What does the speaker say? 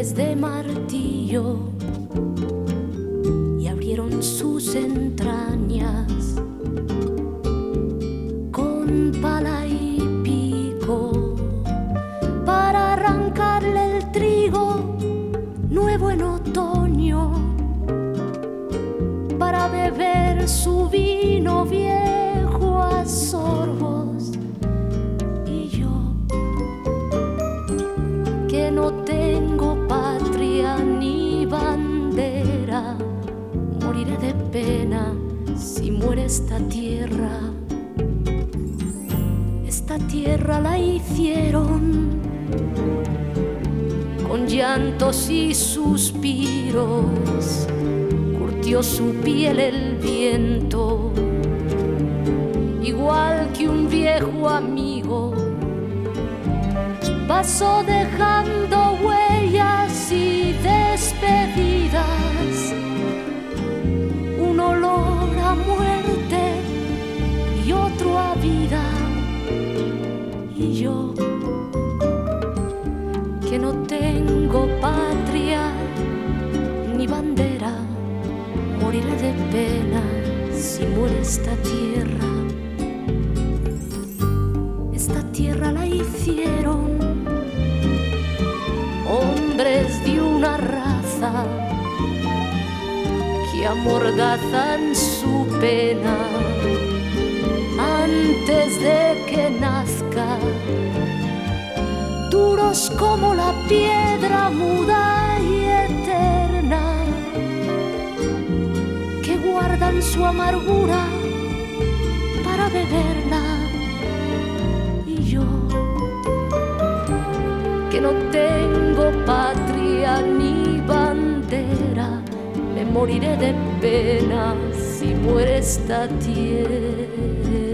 dientes de martillo y abrieron sus entrañas con pala y pico para arrancarle el trigo nuevo en otoño, para beber su vino viejo a sorbos. Y yo, que no tengo patria ni bandera, moriré de pena si muere esta tierra. Esta tierra la hicieron con llantos y suspiros, curtió su piel el viento, igual que un viejo amigo. Pasó dejando huellas y despedidas, un olor a muerte y otro a vida. Y yo, que no tengo patria ni bandera, moriré de pena si muere esta tierra. Esta tierra la hicieron hombres de una raza que amordazan su pena antes de que nazca, duros como la piedra muda y eterna, que guardan su amargura para beberla. Y yo, que no tengo patria ni bandera, me moriré de pena si muere esta tierra.